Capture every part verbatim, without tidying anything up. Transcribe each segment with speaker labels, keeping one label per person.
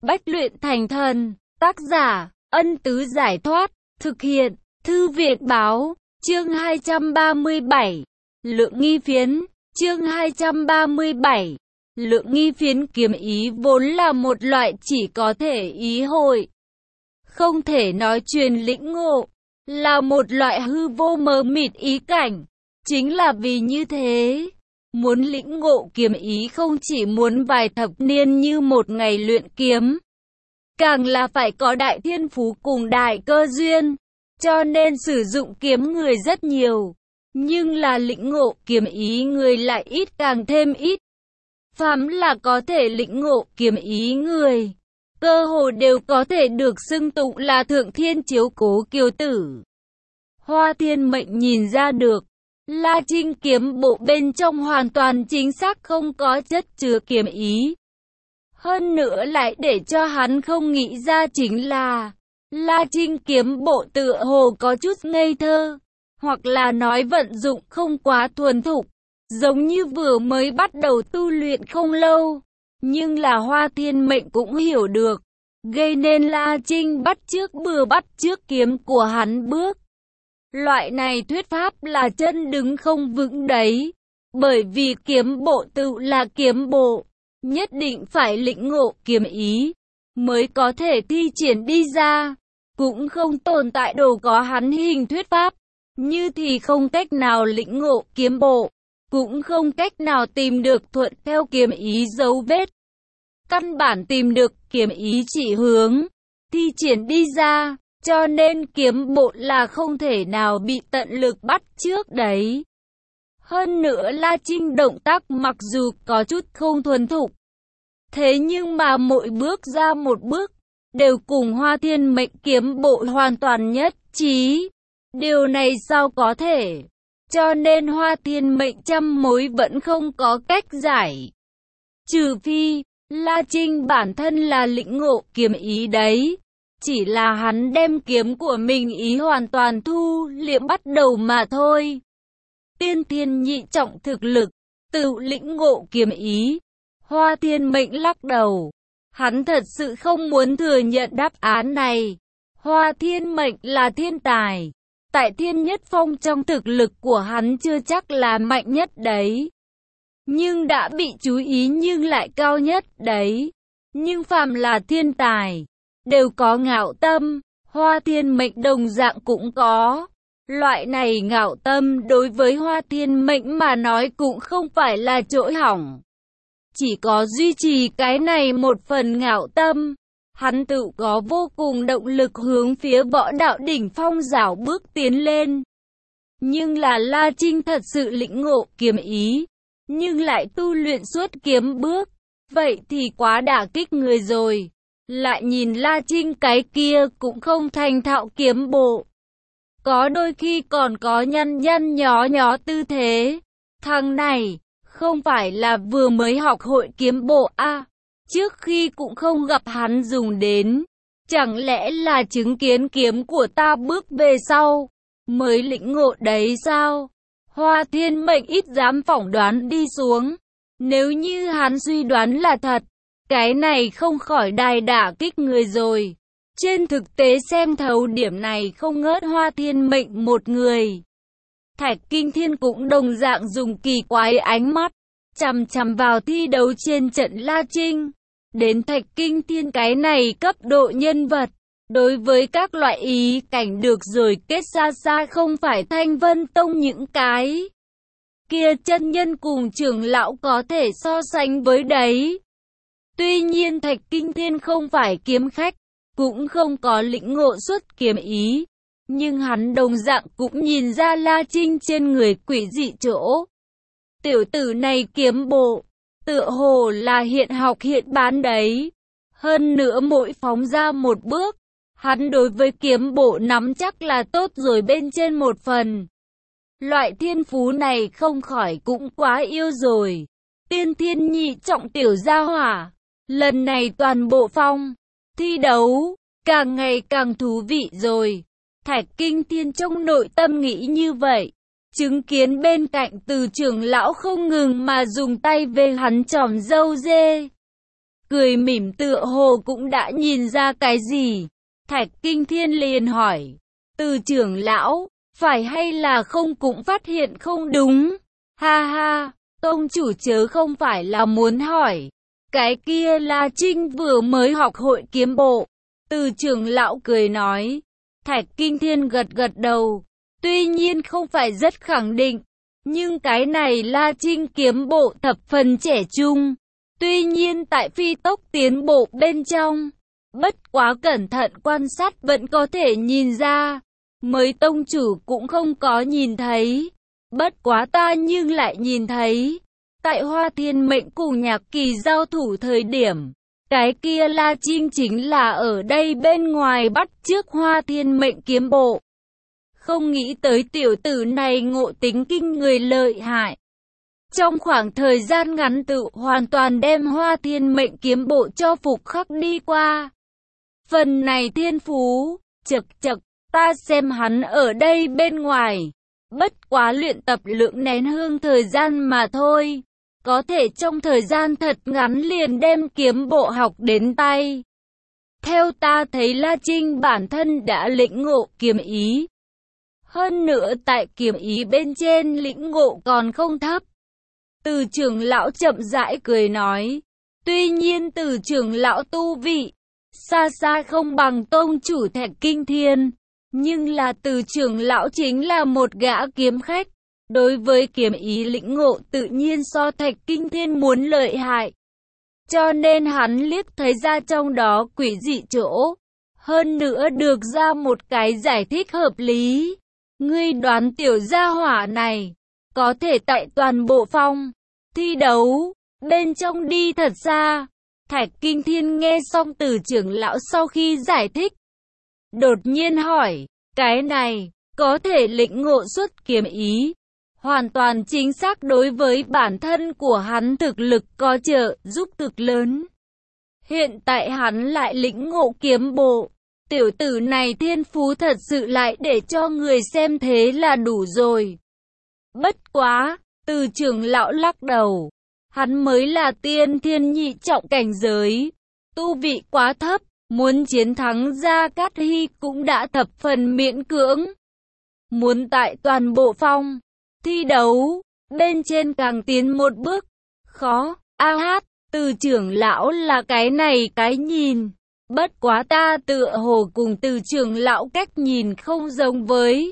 Speaker 1: Bách luyện thành thần. Tác giả, Ân Tứ Giải Thoát. Thực hiện, Thư Viện Báo. Chương hai trăm ba mươi bảy. Lượng nghi phiến. Chương hai trăm ba mươi bảy. Lượng nghi phiến kiếm ý vốn là một loại chỉ có thể ý hội, không thể nói truyền lĩnh ngộ, là một loại hư vô mờ mịt ý cảnh. Chính là vì như thế, muốn lĩnh ngộ kiếm ý không chỉ muốn vài thập niên như một ngày luyện kiếm, càng là phải có đại thiên phú cùng đại cơ duyên. Cho nên sử dụng kiếm người rất nhiều, nhưng là lĩnh ngộ kiếm ý người lại ít càng thêm ít. Phàm là có thể lĩnh ngộ kiếm ý người, cơ hồ đều có thể được xưng tụng là thượng thiên chiếu cố kiều tử. Hoa Thiên Mệnh nhìn ra được, La Trinh kiếm bộ bên trong hoàn toàn chính xác không có chất chứa kiếm ý. Hơn nữa lại để cho hắn không nghĩ ra chính là, La Trinh kiếm bộ tựa hồ có chút ngây thơ, hoặc là nói vận dụng không quá thuần thục, giống như vừa mới bắt đầu tu luyện không lâu. Nhưng là Hoa Thiên Mệnh cũng hiểu được, gây nên La Trinh bắt chước bừa bắt chước kiếm của hắn bước. Loại này thuyết pháp là chân đứng không vững đấy, bởi vì kiếm bộ tự là kiếm bộ, nhất định phải lĩnh ngộ kiếm ý, mới có thể thi triển đi ra, cũng không tồn tại đồ có hắn hình thuyết pháp, như thì không cách nào lĩnh ngộ kiếm bộ, cũng không cách nào tìm được thuận theo kiếm ý dấu vết. Căn bản tìm được kiếm ý chỉ hướng, thi triển đi ra, cho nên kiếm bộ là không thể nào bị tận lực bắt trước đấy. Hơn nữa La Trinh động tác mặc dù có chút không thuần thục, thế nhưng mà mỗi bước ra một bước, đều cùng Hoa Thiên Mệnh kiếm bộ hoàn toàn nhất trí. Điều này sao có thể? Cho nên Hoa Thiên Mệnh trăm mối vẫn không có cách giải. Trừ phi, La Trinh bản thân là lĩnh ngộ kiếm ý đấy. Chỉ là hắn đem kiếm của mình ý hoàn toàn thu liệm bắt đầu mà thôi. Tiên thiên nhị trọng thực lực, tự lĩnh ngộ kiếm ý. Hoa Thiên Mệnh lắc đầu. Hắn thật sự không muốn thừa nhận đáp án này. Hoa Thiên Mệnh là thiên tài. Tại Thiên Nhất Phong trong thực lực của hắn chưa chắc là mạnh nhất đấy, nhưng đã bị chú ý nhưng lại cao nhất đấy. Nhưng phàm là thiên tài, đều có ngạo tâm, Hoa Thiên Mệnh đồng dạng cũng có. Loại này ngạo tâm đối với Hoa Thiên Mệnh mà nói cũng không phải là chỗ hỏng. Chỉ có duy trì cái này một phần ngạo tâm, hắn tự có vô cùng động lực hướng phía võ đạo đỉnh phong rảo bước tiến lên. Nhưng là La Trinh thật sự lĩnh ngộ kiếm ý, nhưng lại tu luyện suốt kiếm bước, vậy thì quá đả kích người rồi. Lại nhìn La Trinh cái kia cũng không thành thạo kiếm bộ, có đôi khi còn có nhăn nhăn nhó nhó tư thế. Thằng này, không phải là vừa mới học hội kiếm bộ à? Trước khi cũng không gặp hắn dùng đến, chẳng lẽ là chứng kiến kiếm của ta bước về sau, mới lĩnh ngộ đấy sao? Hoa Thiên Mệnh ít dám phỏng đoán đi xuống. Nếu như hắn suy đoán là thật, cái này không khỏi đài đả kích người rồi. Trên thực tế xem thấu điểm này không ngớt Hoa Thiên Mệnh một người. Thạch Kinh Thiên cũng đồng dạng dùng kỳ quái ánh mắt, chằm chằm vào thi đấu trên trận La Trinh. Đến Thạch Kinh Thiên cái này cấp độ nhân vật, đối với các loại ý cảnh được rồi kết xa xa không phải Thanh Vân Tông những cái kia chân nhân cùng trưởng lão có thể so sánh với đấy. Tuy nhiên Thạch Kinh Thiên không phải kiếm khách, cũng không có lĩnh ngộ xuất kiếm ý, nhưng hắn đồng dạng cũng nhìn ra La Trinh trên người quỷ dị chỗ. Tiểu tử này kiếm bộ, tựa hồ là hiện học hiện bán đấy. Hơn nữa mỗi phóng ra một bước, hắn đối với kiếm bộ nắm chắc là tốt rồi bên trên một phần. Loại thiên phú này không khỏi cũng quá yêu rồi. Tiên thiên nhị trọng tiểu gia hỏa, lần này toàn bộ phong thi đấu càng ngày càng thú vị rồi. Thạch Kinh Thiên trong nội tâm nghĩ như vậy, chứng kiến bên cạnh Từ trưởng lão không ngừng mà dùng tay về hắn chòm râu dê, cười mỉm tựa hồ cũng đã nhìn ra cái gì. Thạch Kinh Thiên liền hỏi, Từ trưởng lão, phải hay là không cũng phát hiện không đúng? Ha ha, tông chủ chớ không phải là muốn hỏi. Cái kia La Trinh vừa mới học hội kiếm bộ. Từ trưởng lão cười nói. Thạch Kinh Thiên gật gật đầu. Tuy nhiên không phải rất khẳng định. Nhưng cái này La Trinh kiếm bộ thập phần trẻ trung. Tuy nhiên tại phi tốc tiến bộ bên trong, bất quá cẩn thận quan sát vẫn có thể nhìn ra. Mới tông chủ cũng không có nhìn thấy. Bất quá ta nhưng lại nhìn thấy. Tại Hoa Thiên Mệnh cùng Nhạc Kỳ giao thủ thời điểm, cái kia La Trinh chính là ở đây bên ngoài bắt trước Hoa Thiên Mệnh kiếm bộ. Không nghĩ tới tiểu tử này ngộ tính kinh người lợi hại. Trong khoảng thời gian ngắn tự hoàn toàn đem Hoa Thiên Mệnh kiếm bộ cho phục khắc đi qua. Phần này thiên phú, chật chật, ta xem hắn ở đây bên ngoài. Bất quá luyện tập lượng nén hương thời gian mà thôi. Có thể trong thời gian thật ngắn liền đem kiếm bộ học đến tay. Theo ta thấy La Trinh bản thân đã lĩnh ngộ kiếm ý. Hơn nữa tại kiếm ý bên trên lĩnh ngộ còn không thấp. Từ trưởng lão chậm rãi cười nói. Tuy nhiên từ trưởng lão tu vị, xa xa không bằng tông chủ Thạch Kinh Thiên. Nhưng là từ trưởng lão chính là một gã kiếm khách. Đối với kiếm ý lĩnh ngộ tự nhiên so Thạch Kinh Thiên muốn lợi hại. Cho nên hắn liếc thấy ra trong đó quỷ dị chỗ. Hơn nữa được ra một cái giải thích hợp lý. Ngươi đoán tiểu gia hỏa này có thể tại toàn bộ phong thi đấu bên trong đi thật xa. Thạch Kinh Thiên nghe xong từ trưởng lão sau khi giải thích, đột nhiên hỏi, cái này có thể lĩnh ngộ xuất kiếm ý, hoàn toàn chính xác đối với bản thân của hắn thực lực có trợ giúp cực lớn. Hiện tại hắn lại lĩnh ngộ kiếm bộ. Tiểu tử này thiên phú thật sự lại để cho người xem thế là đủ rồi. Bất quá, từ trưởng lão lắc đầu. Hắn mới là tiên thiên nhị trọng cảnh giới. Tu vị quá thấp, muốn chiến thắng Gia Cát Hy cũng đã thập phần miễn cưỡng. Muốn tại toàn bộ phong thi đấu, bên trên càng tiến một bước, khó. A hát, từ trưởng lão là cái này cái nhìn. Bất quá ta tựa hồ cùng từ trưởng lão cách nhìn không giống với.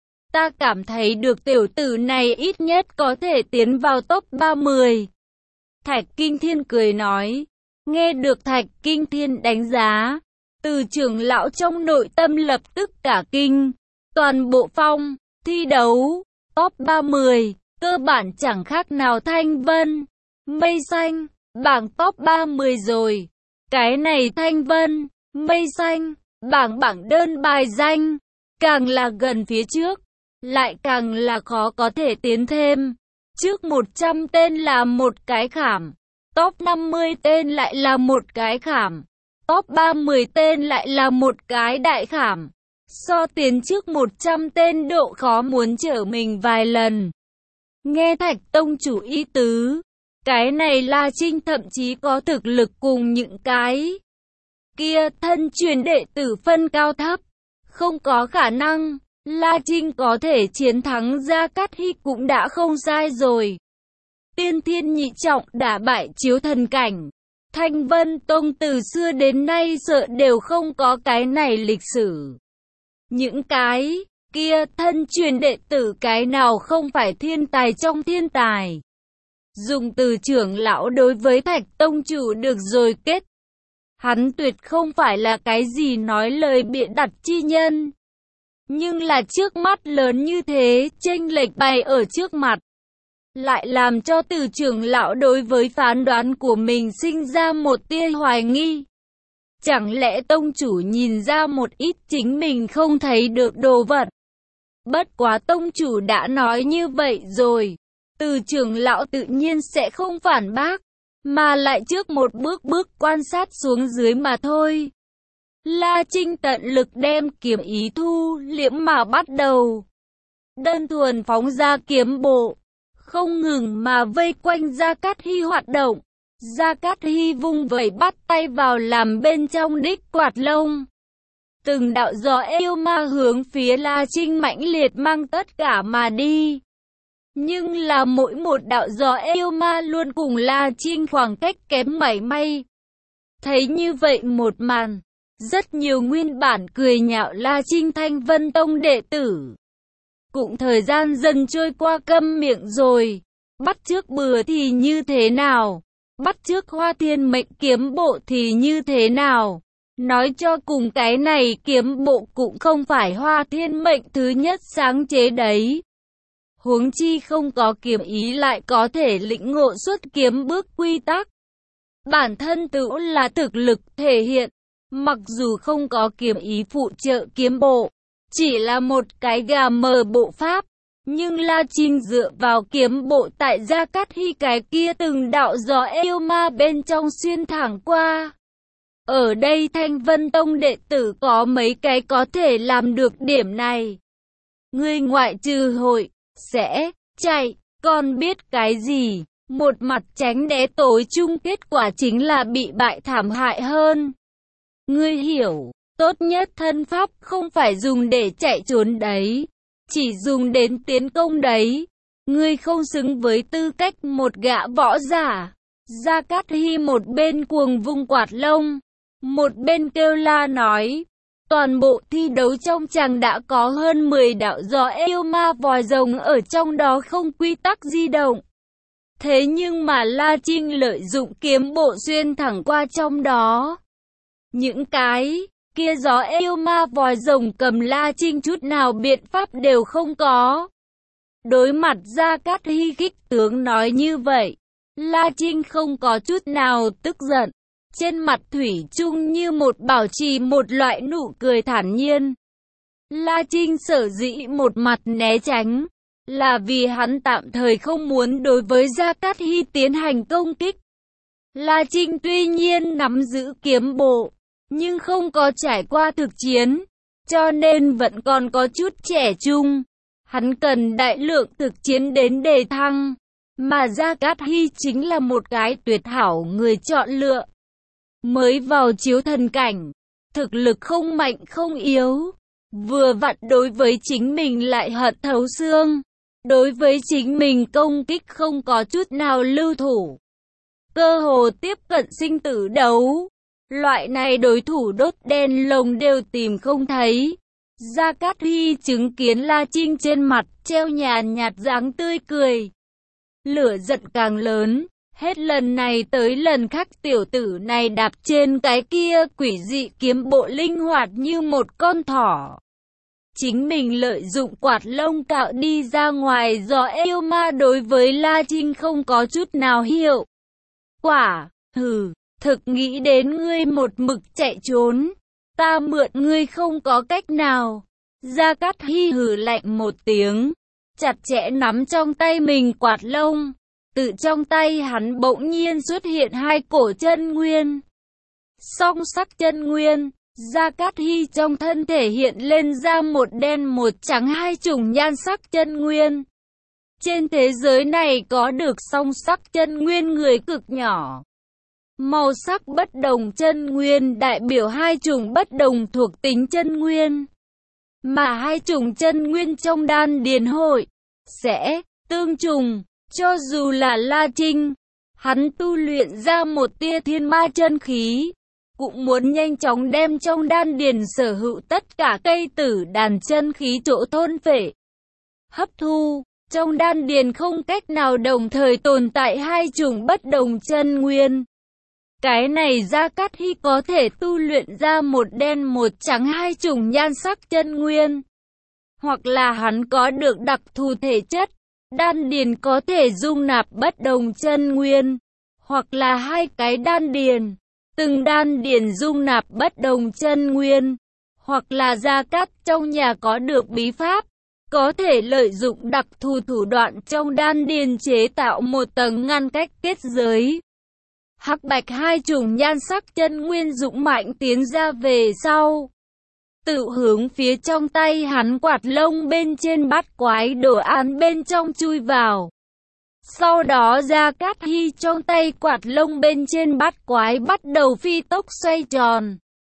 Speaker 1: Ta cảm thấy được tiểu tử này ít nhất có thể tiến vào top ba mươi. Thạch Kinh Thiên cười nói. Nghe được Thạch Kinh Thiên đánh giá, từ trưởng lão trong nội tâm lập tức cả kinh. Toàn bộ phong thi đấu top ba mươi, cơ bản chẳng khác nào Thanh Vân, Mây Xanh, bảng top ba mươi rồi. Cái này Thanh Vân, Mây Xanh, bảng bảng đơn bài danh, càng là gần phía trước, lại càng là khó có thể tiến thêm. Trước một trăm tên là một cái khảm, top năm mươi tên lại là một cái khảm, top ba mươi tên lại là một cái đại khảm. So tiến trước một trăm tên độ khó muốn trở mình vài lần. Nghe Thạch tông chủ ý tứ, cái này La Trinh thậm chí có thực lực cùng những cái kia thân truyền đệ tử phân cao thấp. Không có khả năng, La Trinh có thể chiến thắng Gia Cát Hy cũng đã không sai rồi. Tiên thiên nhị trọng đả bại chiếu thần cảnh. Thanh Vân Tông từ xưa đến nay sợ đều không có cái này lịch sử. Những cái kia thân truyền đệ tử cái nào không phải thiên tài trong thiên tài. Dùng từ trưởng lão đối với Thạch tông chủ được rồi kết. Hắn tuyệt không phải là cái gì nói lời bịa đặt chi nhân. Nhưng là trước mắt lớn như thế, chênh lệch bày ở trước mặt. Lại làm cho từ trưởng lão đối với phán đoán của mình sinh ra một tia hoài nghi. Chẳng lẽ tông chủ nhìn ra một ít chính mình không thấy được đồ vật? Bất quá tông chủ đã nói như vậy rồi. Từ trưởng lão tự nhiên sẽ không phản bác, mà lại trước một bước bước quan sát xuống dưới mà thôi. La Trinh tận lực đem kiếm ý thu liễm mà bắt đầu. Đơn thuần phóng ra kiếm bộ, không ngừng mà vây quanh Gia Cát Hy hoạt động. Gia Cát Hy vung vẩy bắt tay vào làm bên trong đích quạt lông. Từng đạo gió yêu ma hướng phía La Trinh mãnh liệt mang tất cả mà đi. Nhưng là mỗi một đạo gió yêu ma luôn cùng La Trinh khoảng cách kém mảy may. Thấy như vậy một màn, rất nhiều nguyên bản cười nhạo La Trinh Thanh Vân Tông đệ tử. Cũng thời gian dần trôi qua câm miệng rồi. Bắt chước bừa thì như thế nào? Bắt chước Hoa Thiên Mệnh kiếm bộ thì như thế nào? Nói cho cùng cái này kiếm bộ cũng không phải Hoa Thiên Mệnh thứ nhất sáng chế đấy. Huống chi không có kiếm ý lại có thể lĩnh ngộ xuất kiếm bước quy tắc. Bản thân tự là thực lực thể hiện, mặc dù không có kiếm ý phụ trợ kiếm bộ, chỉ là một cái gà mờ bộ pháp, nhưng La Trinh dựa vào kiếm bộ tại Gia Cát Hy cái kia từng đạo gió yêu ma bên trong xuyên thẳng qua. Ở đây Thanh Vân Tông đệ tử có mấy cái có thể làm được điểm này. Ngươi ngoại trừ hội, sẽ, chạy, còn biết cái gì? Một mặt tránh né tối chung kết quả chính là bị bại thảm hại hơn. Ngươi hiểu, tốt nhất thân pháp không phải dùng để chạy trốn đấy, chỉ dùng đến tiến công đấy. Ngươi không xứng với tư cách một gã võ giả. Gia Cát Hy một bên cuồng vung quạt lông, một bên kêu la nói. Toàn bộ thi đấu trong chàng đã có hơn mười đạo gió yêu ma vòi rồng ở trong đó không quy tắc di động. Thế nhưng mà La Trinh lợi dụng kiếm bộ xuyên thẳng qua trong đó. Những cái kia gió yêu ma vòi rồng cầm La Trinh chút nào biện pháp đều không có. Đối mặt Gia Cát Hy khích tướng nói như vậy, La Trinh không có chút nào tức giận. Trên mặt thủy chung như một bảo trì một loại nụ cười thản nhiên. La Trinh sở dĩ một mặt né tránh, là vì hắn tạm thời không muốn đối với Gia Cát Hy tiến hành công kích. La Trinh tuy nhiên nắm giữ kiếm bộ, nhưng không có trải qua thực chiến, cho nên vẫn còn có chút trẻ trung. Hắn cần đại lượng thực chiến đến đề thăng, mà Gia Cát Hy chính là một cái tuyệt hảo người chọn lựa. Mới vào chiếu thần cảnh, thực lực không mạnh không yếu, vừa vặn đối với chính mình lại hận thấu xương, đối với chính mình công kích không có chút nào lưu thủ. Cơ hồ tiếp cận sinh tử đấu, loại này đối thủ đốt đen lồng đều tìm không thấy. Gia Cát Hy chứng kiến La Trinh trên mặt treo nhàn nhạt dáng tươi cười. Lửa giận càng lớn. Hết lần này tới lần khác tiểu tử này đạp trên cái kia quỷ dị kiếm bộ linh hoạt như một con thỏ. Chính mình lợi dụng quạt lông cạo đi ra ngoài gió yêu ma đối với La Trinh không có chút nào hiệu quả. Hừ, thực nghĩ đến ngươi một mực chạy trốn, ta mượn ngươi không có cách nào. Gia Cát Hy hừ lạnh một tiếng, chặt chẽ nắm trong tay mình quạt lông. Từ trong tay hắn bỗng nhiên xuất hiện hai cổ chân nguyên. Song sắc chân nguyên, Gia Cát Hy trong thân thể hiện lên ra một đen một trắng hai chủng nhan sắc chân nguyên. Trên thế giới này có được song sắc chân nguyên người cực nhỏ. Màu sắc bất đồng chân nguyên đại biểu hai chủng bất đồng thuộc tính chân nguyên. Mà hai chủng chân nguyên trong đan điền hội sẽ tương trùng. Cho dù là La Trinh, hắn tu luyện ra một tia thiên ma chân khí, cũng muốn nhanh chóng đem trong đan điền sở hữu tất cả cây tử đàn chân khí chỗ thôn phệ, hấp thu. Trong đan điền không cách nào đồng thời tồn tại hai chủng bất đồng chân nguyên. Cái này Gia Cát Hy có thể tu luyện ra một đen một trắng hai chủng nhan sắc chân nguyên. Hoặc là hắn có được đặc thù thể chất. Đan điền có thể dung nạp bất đồng chân nguyên, hoặc là hai cái đan điền, từng đan điền dung nạp bất đồng chân nguyên, hoặc là Gia Cát trong nhà có được bí pháp, có thể lợi dụng đặc thù thủ đoạn trong đan điền chế tạo một tầng ngăn cách kết giới. Hắc bạch hai chủng nhan sắc chân nguyên dũng mạnh tiến ra về sau. Tự hướng phía trong tay hắn quạt lông bên trên bát quái đồ án bên trong chui vào. Sau đó Gia Cát Hy trong tay quạt lông bên trên bát quái bắt đầu phi tốc xoay tròn.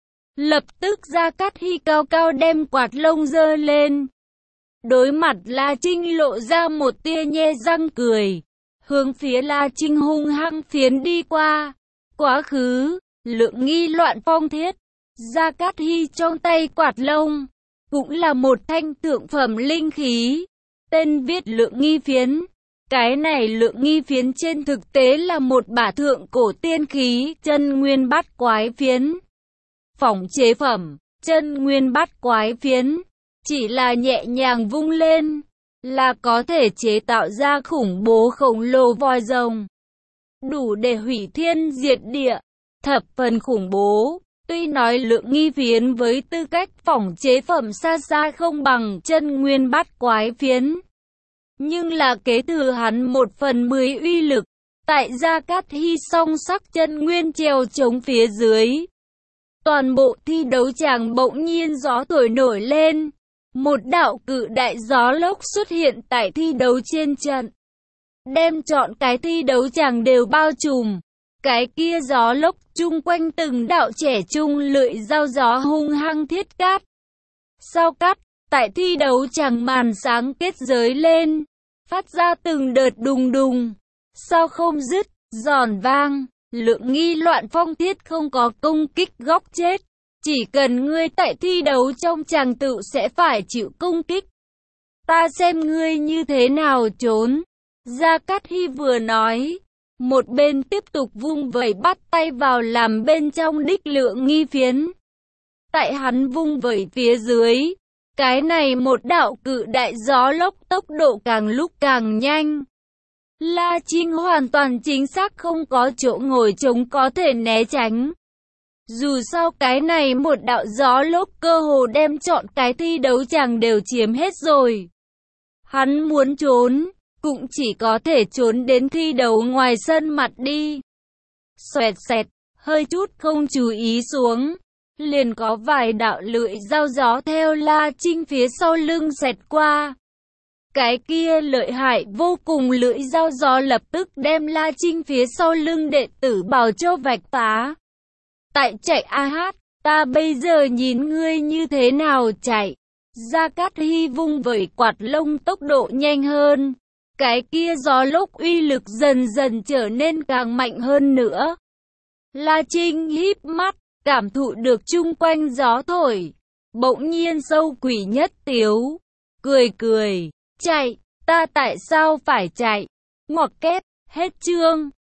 Speaker 1: Lập tức Gia Cát Hy cao cao đem quạt lông giơ lên. Đối mặt La Trinh lộ ra một tia nhe răng cười, hướng phía La Trinh hung hăng phiến đi qua. Quá khứ, Lượng Nghi loạn phong thiết, Gia Cát Hy trong tay quạt lông, cũng là một thanh thượng phẩm linh khí, tên viết Lượng Nghi phiến. Cái này Lượng Nghi phiến trên thực tế là một bả thượng cổ tiên khí, chân nguyên bát quái phiến. Phỏng chế phẩm, chân nguyên bát quái phiến, chỉ là nhẹ nhàng vung lên, là có thể chế tạo ra khủng bố khổng lồ voi rồng. Đủ để hủy thiên diệt địa, thập phần khủng bố. Tuy nói Lượng Nghi phiến với tư cách phỏng chế phẩm xa xa không bằng chân nguyên bát quái phiến, nhưng là kế thừa hắn một phần mười uy lực. Tại Gia Cát Hy song sắc chân nguyên treo chống phía dưới, toàn bộ thi đấu tràng bỗng nhiên gió thổi nổi lên. Một đạo cự đại gió lốc xuất hiện tại thi đấu trên trận, đem trọn cái thi đấu tràng đều bao trùm. Cái kia gió lốc chung quanh từng đạo trẻ trung lưỡi dao gió hung hăng thiết cát. Sao cắt, tại thi đấu tràng màn sáng kết giới lên, phát ra từng đợt đùng đùng, sao không dứt, giòn vang. Lượng Nghi loạn phong thiết không có công kích góc chết, chỉ cần ngươi tại thi đấu trong tràng tự sẽ phải chịu công kích. Ta xem ngươi như thế nào trốn. Gia Cát Hy vừa nói, một bên tiếp tục vung vẩy bắt tay vào làm bên trong đích Lượng Nghi phiến. Tại hắn vung vẩy phía dưới, cái này một đạo cự đại gió lốc tốc độ càng lúc càng nhanh. La Trinh hoàn toàn chính xác không có chỗ ngồi trống có thể né tránh. Dù sao cái này một đạo gió lốc cơ hồ đem trọn cái thi đấu tràng đều chiếm hết rồi. Hắn muốn trốn, cũng chỉ có thể trốn đến thi đấu ngoài sân mặt đi. Xoẹt xẹt, hơi chút không chú ý xuống, liền có vài đạo lưỡi dao gió theo La Trinh phía sau lưng xẹt qua. Cái kia lợi hại vô cùng lưỡi dao gió lập tức đem La Trinh phía sau lưng đệ tử Bảo Châu vạch phá. Tại chạy a hát, ta bây giờ nhìn ngươi như thế nào chạy. Gia Cát Hy vung vẩy quạt lông tốc độ nhanh hơn. Cái kia gió lốc uy lực dần dần trở nên càng mạnh hơn nữa. La Trinh híp mắt, cảm thụ được chung quanh gió thổi. Bỗng nhiên sâu quỷ nhất tiếu, cười cười, chạy, ta tại sao phải chạy? Ngoặc kép, hết chương.